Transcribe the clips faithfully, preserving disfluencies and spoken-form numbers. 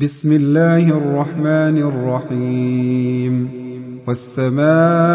بسم الله الرحمن الرحيم والسماء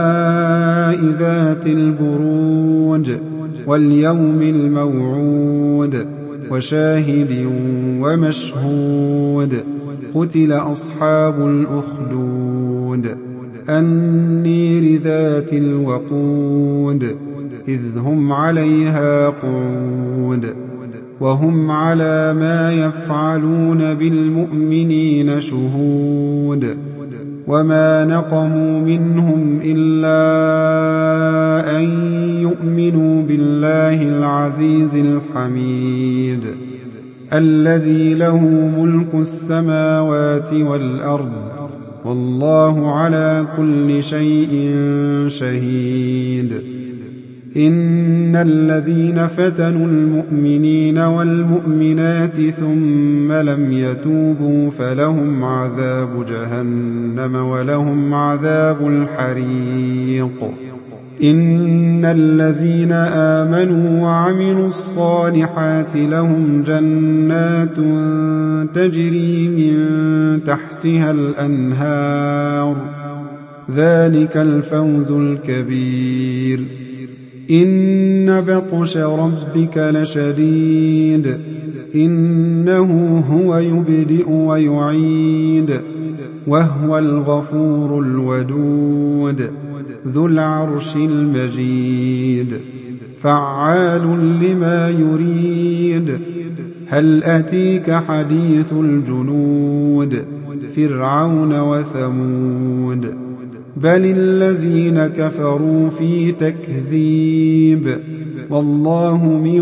ذات البروج واليوم الموعود وشاهد ومشهود قتل أصحاب الأخدود النير ذات الوقود إذ هم عليها قعود وهم على ما يفعلون بالمؤمنين شهود وما نقموا منهم إلا أن يؤمنوا بالله العزيز الحميد الذي له ملك السماوات والأرض والله على كل شيء شهيد إن الذين فتنوا المؤمنين والمؤمنات ثم لم يتوبوا فلهم عذاب جهنم ولهم عذاب الحريق إن الذين آمنوا وعملوا الصالحات لهم جنات تجري من تحتها الأنهار ذلك الفوز الكبير إن بطش ربك لشديد إنه هو يبدئ ويعيد وهو الغفور الودود ذو العرش المجيد فعال لما يريد هل أتيك حديث الجنود فرعون وثمود بل الذين كفروا في تكذيب والله من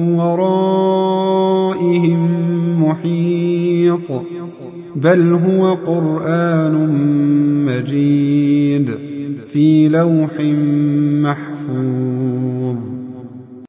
ورائهم محيط بل هو قرآن مجيد في لوح محفوظ